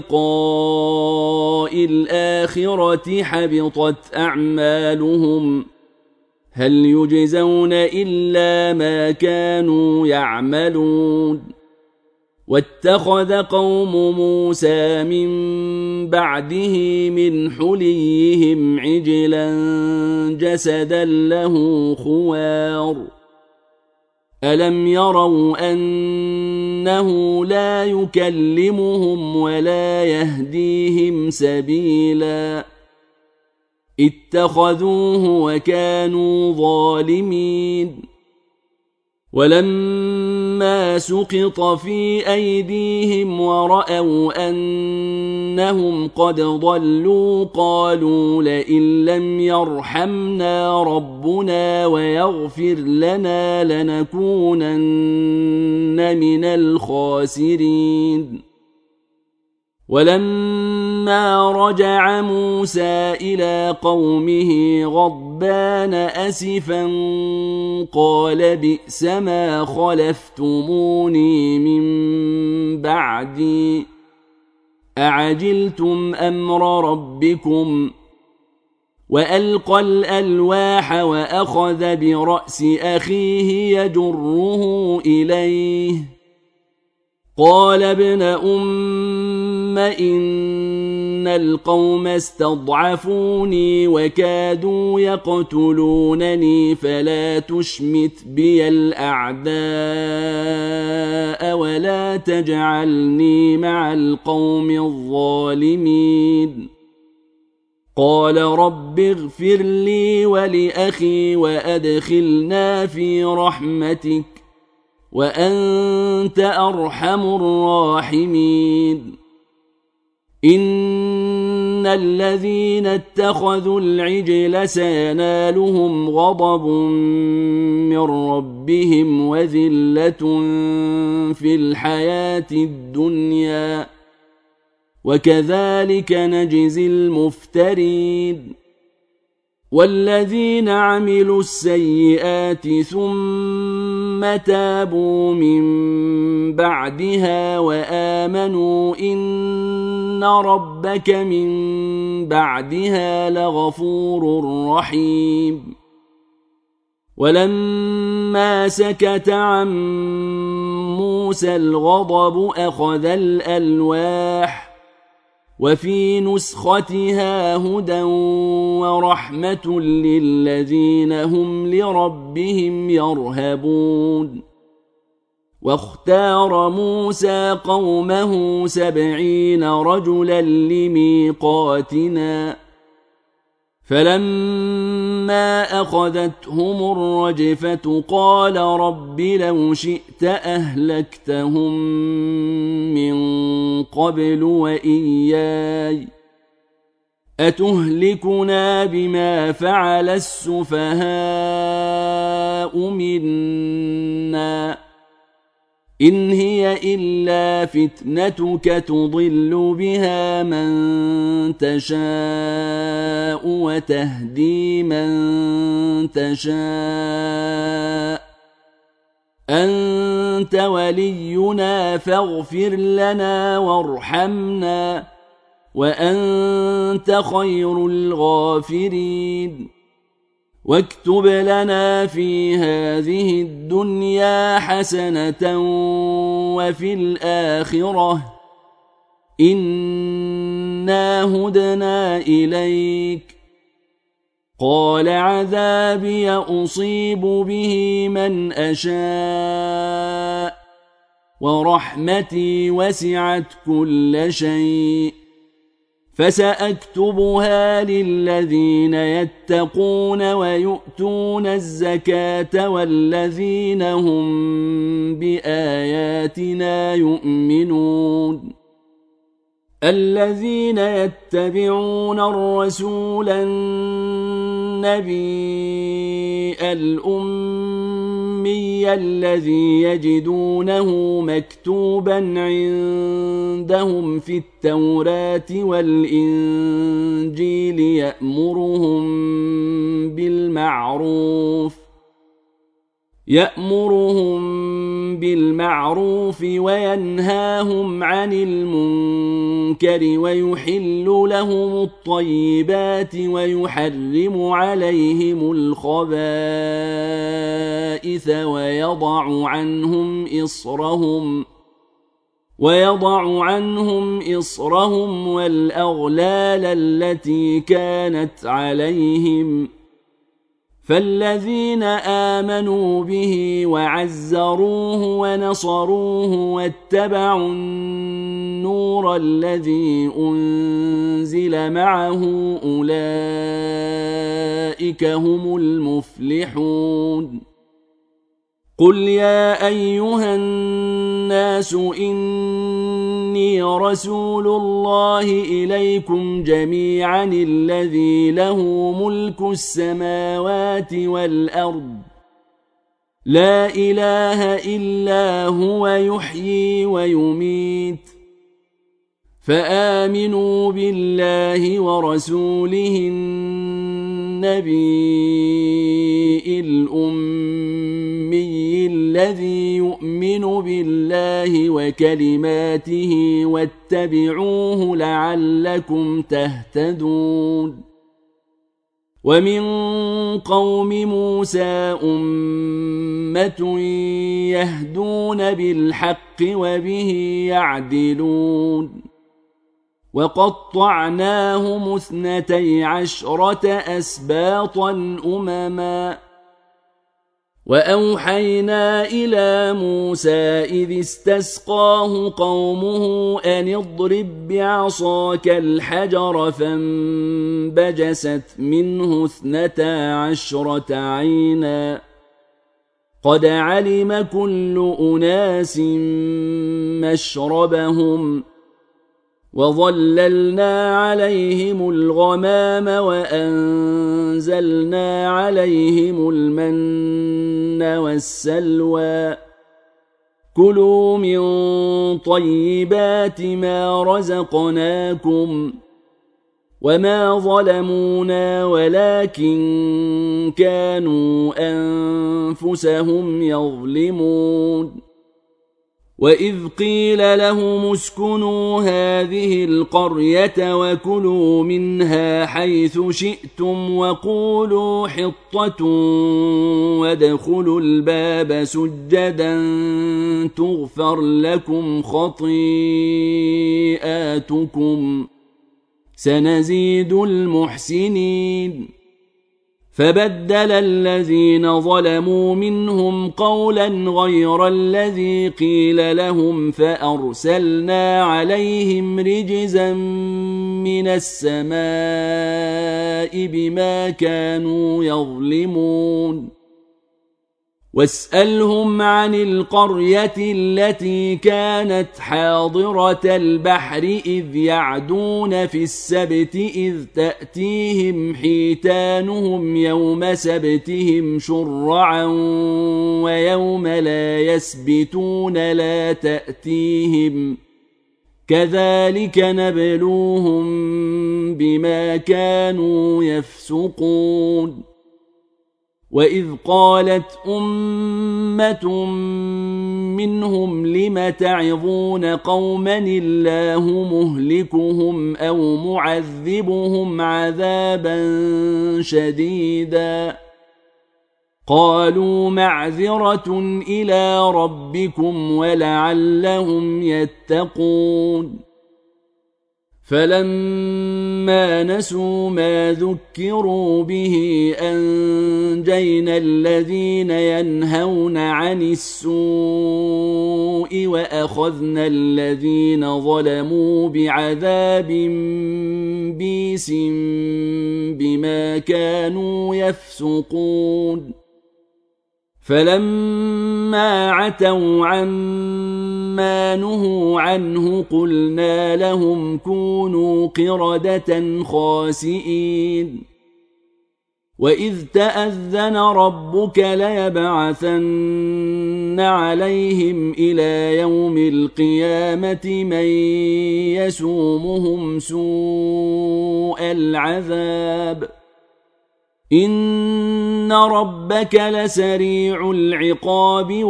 Speaker 1: ولقاء الآخرة حبطت أعمالهم هل يجزون إلا ما كانوا يعملون واتخذ قوم موسى من بعده من حليهم عجلا جسدا له خوار ألم يروا أنه لا يكلمهم ولا يهديهم سبيلا اتخذوه وكانوا ظالمين ولما سقط في أيديهم ورأوا أنهم قد ضلوا قالوا لئن لم يرحمنا ربنا ويغفر لنا لنكونن من الخاسرين ولما رجع موسى إلى قومه غضبان أسفا قال بئس ما خلفتموني من بعدي أعجلتم أمر ربكم وألقى الألواح وأخذ برأس أخيه يجره إليه قال ابن أم إن القوم استضعفوني وكادوا يقتلونني فلا تشمت بي الأعداء ولا تجعلني مع القوم الظالمين قال رب اغفر لي ولأخي وأدخلنا في رحمتك وأنت أرحم الراحمين إن الذين اتخذوا العجل سينالهم غضب من ربهم وذلة في الحياة الدنيا وكذلك نجزي المفترين والذين عملوا السيئات ثم تابوا من بعدها وآمنوا إن ربك من بعدها لغفور رحيم ولما سكت عن موسى الغضب أخذ الألواح وفي نسختها هدى ورحمة للذين هم لربهم يرهبون واختار موسى قومه سبعين رجلا لميقاتنا فلما أخذتهم الرجفة قال رب لو شئت أهلكتهم من قبل وإياي أتهلكنا بما فعل السفهاء منا إن هي إلا فتنتك تضل بها من تشاء وتهدي من تشاء أنت ولينا فاغفر لنا وارحمنا وأنت خير الغافرين واكتب لنا في هذه الدنيا حسنة وفي الآخرة إنا هدنا إليك قال عذابي أصيب به من أشاء ورحمتي وسعت كل شيء فسأكتبها للذين يتقون ويؤتون الزكاة والذين هم بآياتنا يؤمنون الذين يتبعون الرسول النبي الأمي الذي يجدونه مكتوبا عندهم في التوراة والإنجيل يأمرهم بالمعروف يأمرهم بالمعروف وينهاهم عن المنكر ويحل لهم الطيبات ويحرم عليهم الخبائث ويضع عنهم إصرهم ويضع عنهم إصرهم والأغلال التي كانت عليهم فالذين آمنوا به وعزروه ونصروه واتبعوا النور الذي أنزل معه أولئك هم المفلحون قل يا أيها الناس إني رسول الله إليكم جميعا الذي له ملك السماوات والأرض لا إله إلا هو يحيي ويميت فآمنوا بالله ورسوله النبي الأمي الذي يؤمن بالله وكلماته واتبعوه لعلكم تهتدون ومن قوم موسى أمة يهدون بالحق وبه يعدلون وقطعناهم اثنتي عشرة أسباطا أمما وأوحينا إلى موسى إذ استسقاه قومه أن اضرب بعصاك الحجر فانبجست منه اثنتا عشرة عينا قد علم كل أناس مشربهم وظللنا عليهم الغمام وأنزلنا عليهم المن والسلوى كلوا من طيبات ما رزقناكم وما ظلمونا ولكن كانوا أنفسهم يظلمون وإذ قيل لهم اسكنوا هذه القرية وكلوا منها حيث شئتم وقولوا حطة وادخلوا الباب سجدا تغفر لكم خطيئاتكم سنزيد المحسنين فبدل الذين ظلموا منهم قولا غير الذي قيل لهم فأرسلنا عليهم رجزا من السماء بما كانوا يظلمون واسألهم عن القرية التي كانت حاضرة البحر إذ يعدون في السبت إذ تأتيهم حيتانهم يوم سبتهم شرعا ويوم لا يسبتون لا تأتيهم كذلك نبلوهم بما كانوا يفسقون وإذ قالت أمة منهم لم تعظون قوما الله مهلكهم أو معذبهم عذابا شديدا قالوا معذرة إلى ربكم ولعلهم يتقون فلما نسوا ما ذكروا به أنجينا الذين ينهون عن السوء وأخذنا الذين ظلموا بعذاب بيس بما كانوا يفسقون فلما عتوا عما نهوا عنه قلنا لهم كونوا قردة خاسئين وإذ تأذن ربك ليبعثن عليهم إلى يوم القيامة من يسومهم سوء العذاب إن ربك لسريع العقاب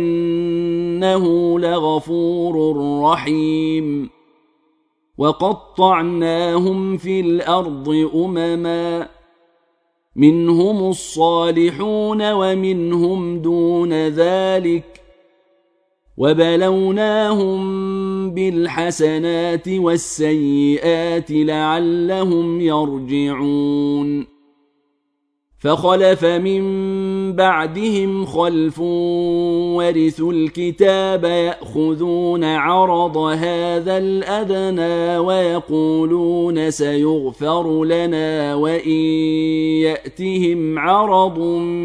Speaker 1: وإنه لغفور رحيم وقطعناهم في الأرض أمما منهم الصالحون ومنهم دون ذلك وبلوناهم بالحسنات والسيئات لعلهم يرجعون فخلف من بعدهم خلف ورثوا الكتاب يأخذون عرض هذا الأدنى ويقولون سيغفر لنا وإن يأتهم عرض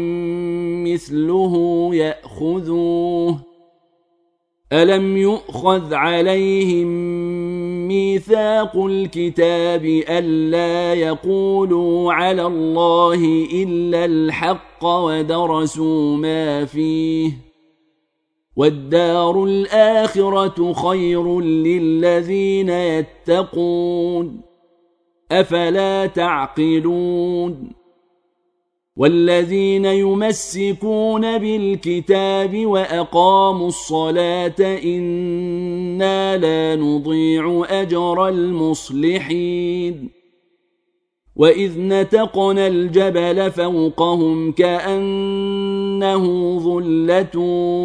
Speaker 1: مثله يأخذوه ألم يؤخذ عليهم ميثاق الكتاب ألا يقولوا على الله إلا الحق ودرسوا ما فيه والدار الآخرة خير للذين يتقون أفلا تعقلون والذين يمسكون بالكتاب وأقاموا الصلاة إنا لا نضيع أجر المصلحين وإذ نتقنا الجبل فوقهم كأنه ظلة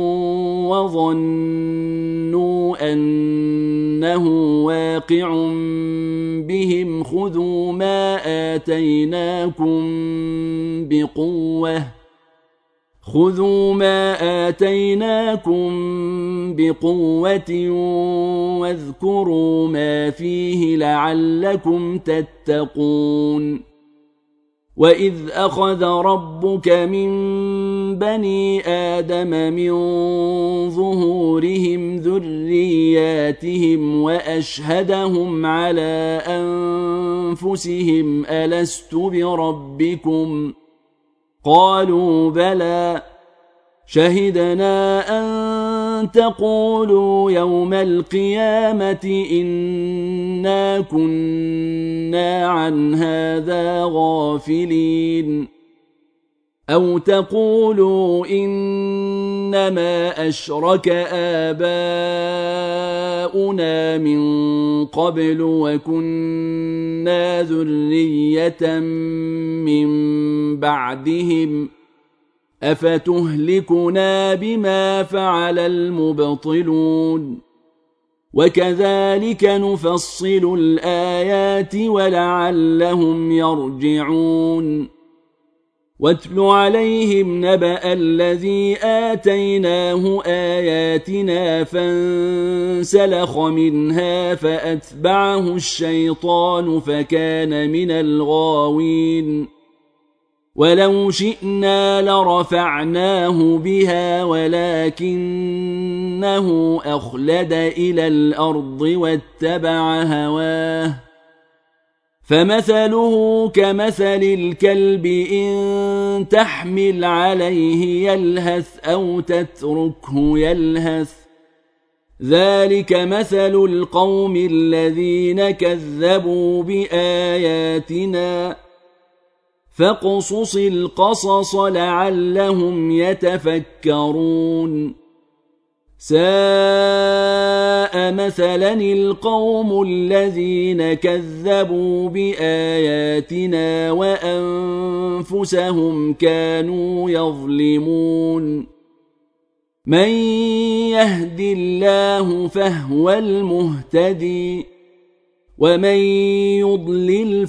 Speaker 1: وظنوا أنه واقع بهم خذوا ما آتيناكم بقوة خذوا ما آتيناكم بقوة واذكروا ما فيه لعلكم تتقون وإذ أخذ ربك من بني آدم من ظهورهم ذرياتهم وأشهدهم على أنفسهم ألست بربكم قالوا بلى شهدنا أن تقولوا يوم القيامة إنا كنا عن هذا غافلين أو تقولوا إنما أشرك آباؤنا من قبل وكنا ذرية من بعدهم أفتهلكنا بما فعل المبطلون وكذلك نفصل الآيات ولعلهم يرجعون واتل عليهم نبأ الذي آتيناه آياتنا فانسلخ منها فأتبعه الشيطان فكان من الغاوين ولو شئنا لرفعناه بها ولكنه أخلد إلى الأرض واتبع هواه فمثله كمثل الكلب إن تحمل عليه يلهث أو تتركه يلهث ذلك مثل القوم الذين كذبوا بآياتنا فاقصص القصص لعلهم يتفكرون ساء مثلا القوم الذين كذبوا بآياتنا وأنفسهم كانوا يظلمون من يهد الله فهو المهتدي ومن يضلل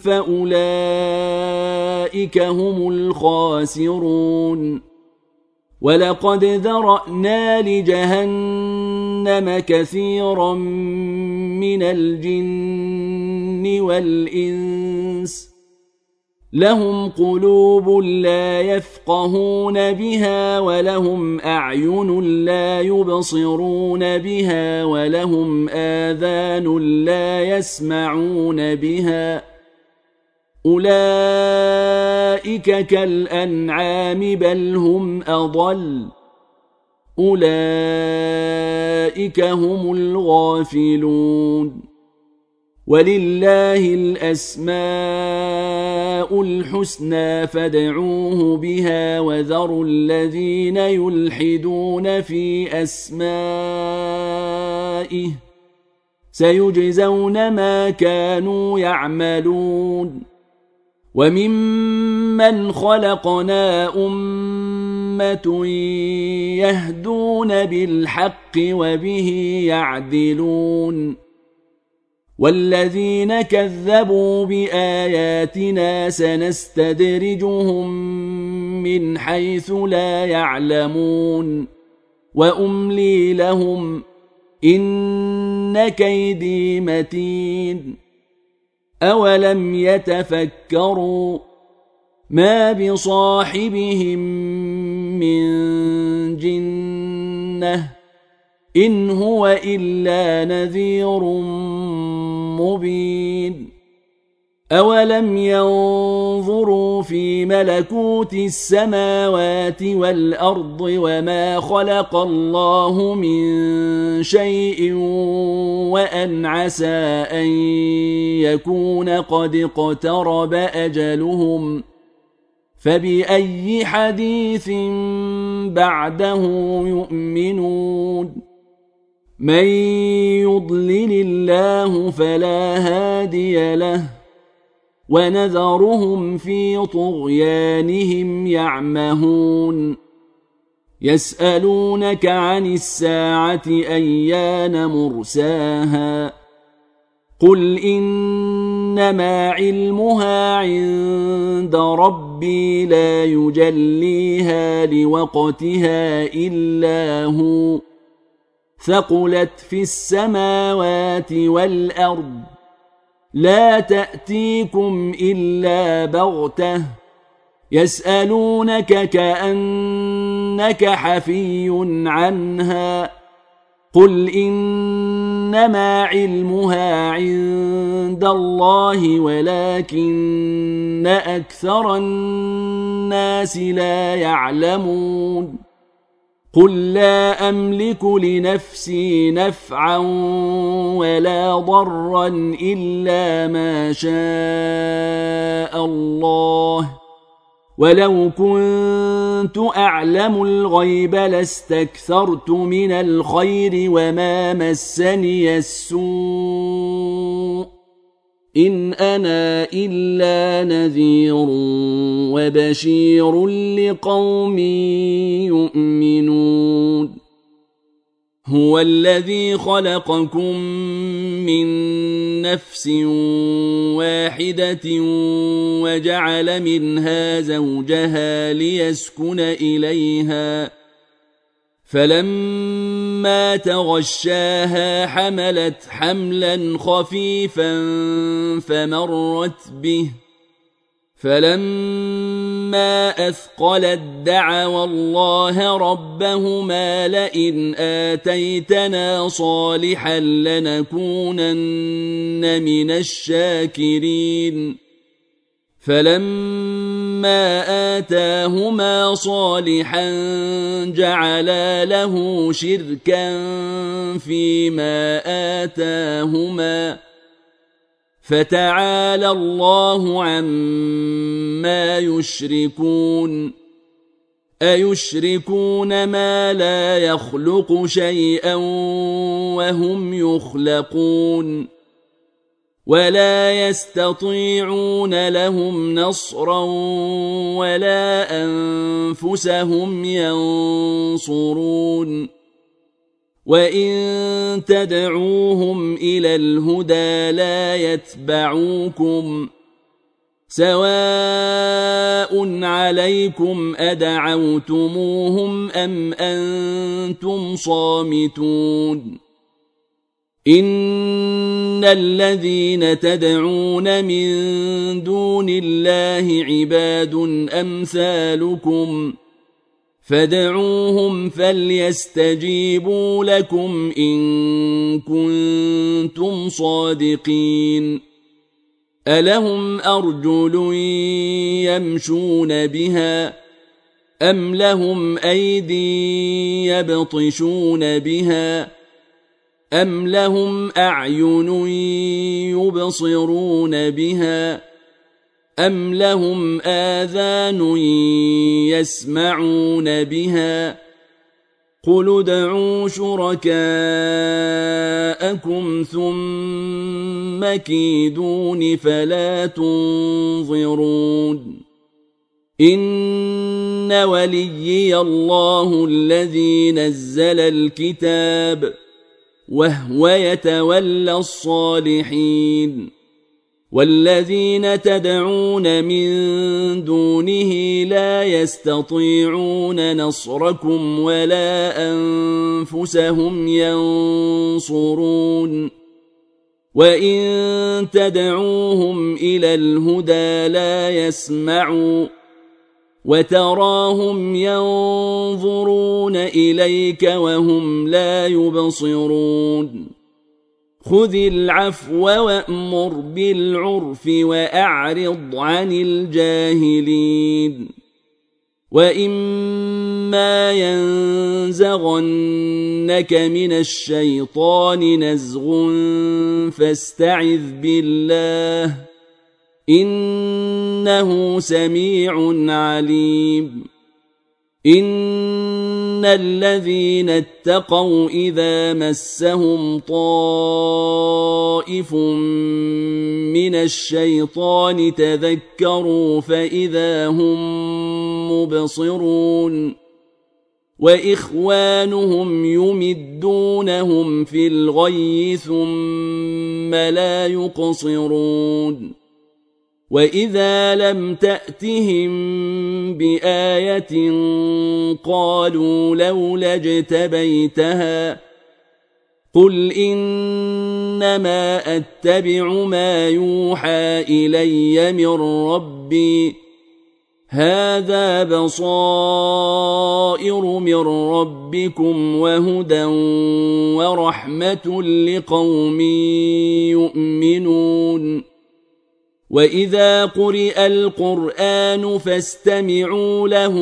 Speaker 1: فأولئك هم الخاسرون ولقد ذرأنا لجهنم كثيرا من الجن والإنس لهم قلوب لا يفقهون بها ولهم أعين لا يبصرون بها ولهم آذان لا يسمعون بها أولئك كالأنعام بل هم أضل أولئك هم الغافلون ولله الأسماء الحسنى فادعوه بها وذروا الذين يلحدون في أسمائه سيجزون ما كانوا يعملون وممن خلقنا أمة يهدون بالحق وبه يعدلون والذين كذبوا بآياتنا سنستدرجهم من حيث لا يعلمون وأملي لهم إن كيدي متين أولم يتفكروا ما بصاحبهم من جنة إن هو إلا نذير مبين أولم ينظروا في ملكوت السماوات والأرض وما خلق الله من شيء وأن عسى أن يكون قد اقترب أجلهم فبأي حديث بعده يؤمنون من يضلل الله فلا هادي له ونذرهم في طغيانهم يعمهون يسألونك عن الساعة أيان مرساها قل إنما علمها عند ربي لا يجليها لوقتها إلا هو ثقلت في السماوات والأرض لا تأتيكم إلا بغتة يسألونك كأنك حفي عنها قل إنما علمها عند الله ولكن أكثر الناس لا يعلمون قل لا أملك لنفسي نفعا ولا ضرا إلا ما شاء الله ولو كنت أعلم الغيب لاستكثرت من الخير وما مسني السوء إن أنا إلا نذير وبشير لقوم يؤمنون هو الذي خلقكم من نفس واحدة وجعل منها زوجها ليسكن إليها فلما تغشاها حملت حملا خفيفا فمرت به فلما أثقلت دعوا الله ربهما لئن آتيتنا صالحا لنكونن من الشاكرين فلما آتاهما صالحا جعلا له شركا فيما آتاهما فتعالى الله عما يشركون أيشركون ما لا يخلق شيئا وهم يخلقون ولا يستطيعون لهم نصرا ولا أنفسهم ينصرون وإن تدعوهم إلى الهدى لا يتبعوكم سواء عليكم أدعوتموهم أم أنتم صامتون إن الذين تدعون من دون الله عباد أمثالكم فادعوهم فليستجيبوا لكم إن كنتم صادقين ألهم أرجل يمشون بها أم لهم أيدي يبطشون بها أم لهم أعين يبصرون بها أم لهم آذان يسمعون بها قل ادعوا شركاءكم ثم كيدون فلا تنظرون إن وليي الله الذي نزل الكتاب وهو يتولى الصالحين والذين تدعون من دونه لا يستطيعون نصركم ولا أنفسهم ينصرون وإن تدعوهم إلى الهدى لا يسمعوا وتراهم ينظرون إليك وهم لا يبصرون خذ العفو وأمر بالعرف وأعرض عن الجاهلين وإما ينزغنك من الشيطان نزغ فاستعذ بالله إنه سميع عليم إن الذين اتقوا إذا مسهم طائف من الشيطان تذكروا فإذا هم مبصرون وإخوانهم يمدونهم في الغي ثم لا يقصرون وإذا لم تأتهم بآية قالوا لولا اجتبيتها قل إنما أتبع ما يوحى إلي من ربي هذا بصائر من ربكم وهدى ورحمة لقوم يؤمنون وإذا قرئ القرآن فاستمعوا له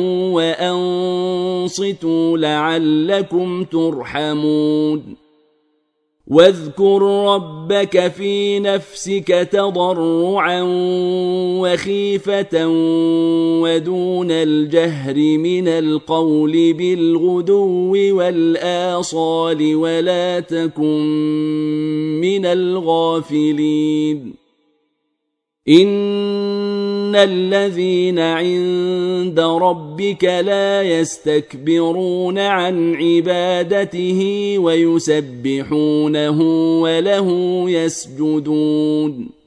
Speaker 1: وأنصتوا لعلكم ترحمون واذكر ربك في نفسك تضرعا وخيفة ودون الجهر من القول بالغدو والآصال ولا تكن من الغافلين إن الذين عند ربك لا يستكبرون عن عبادته ويسبحونه وله يسجدون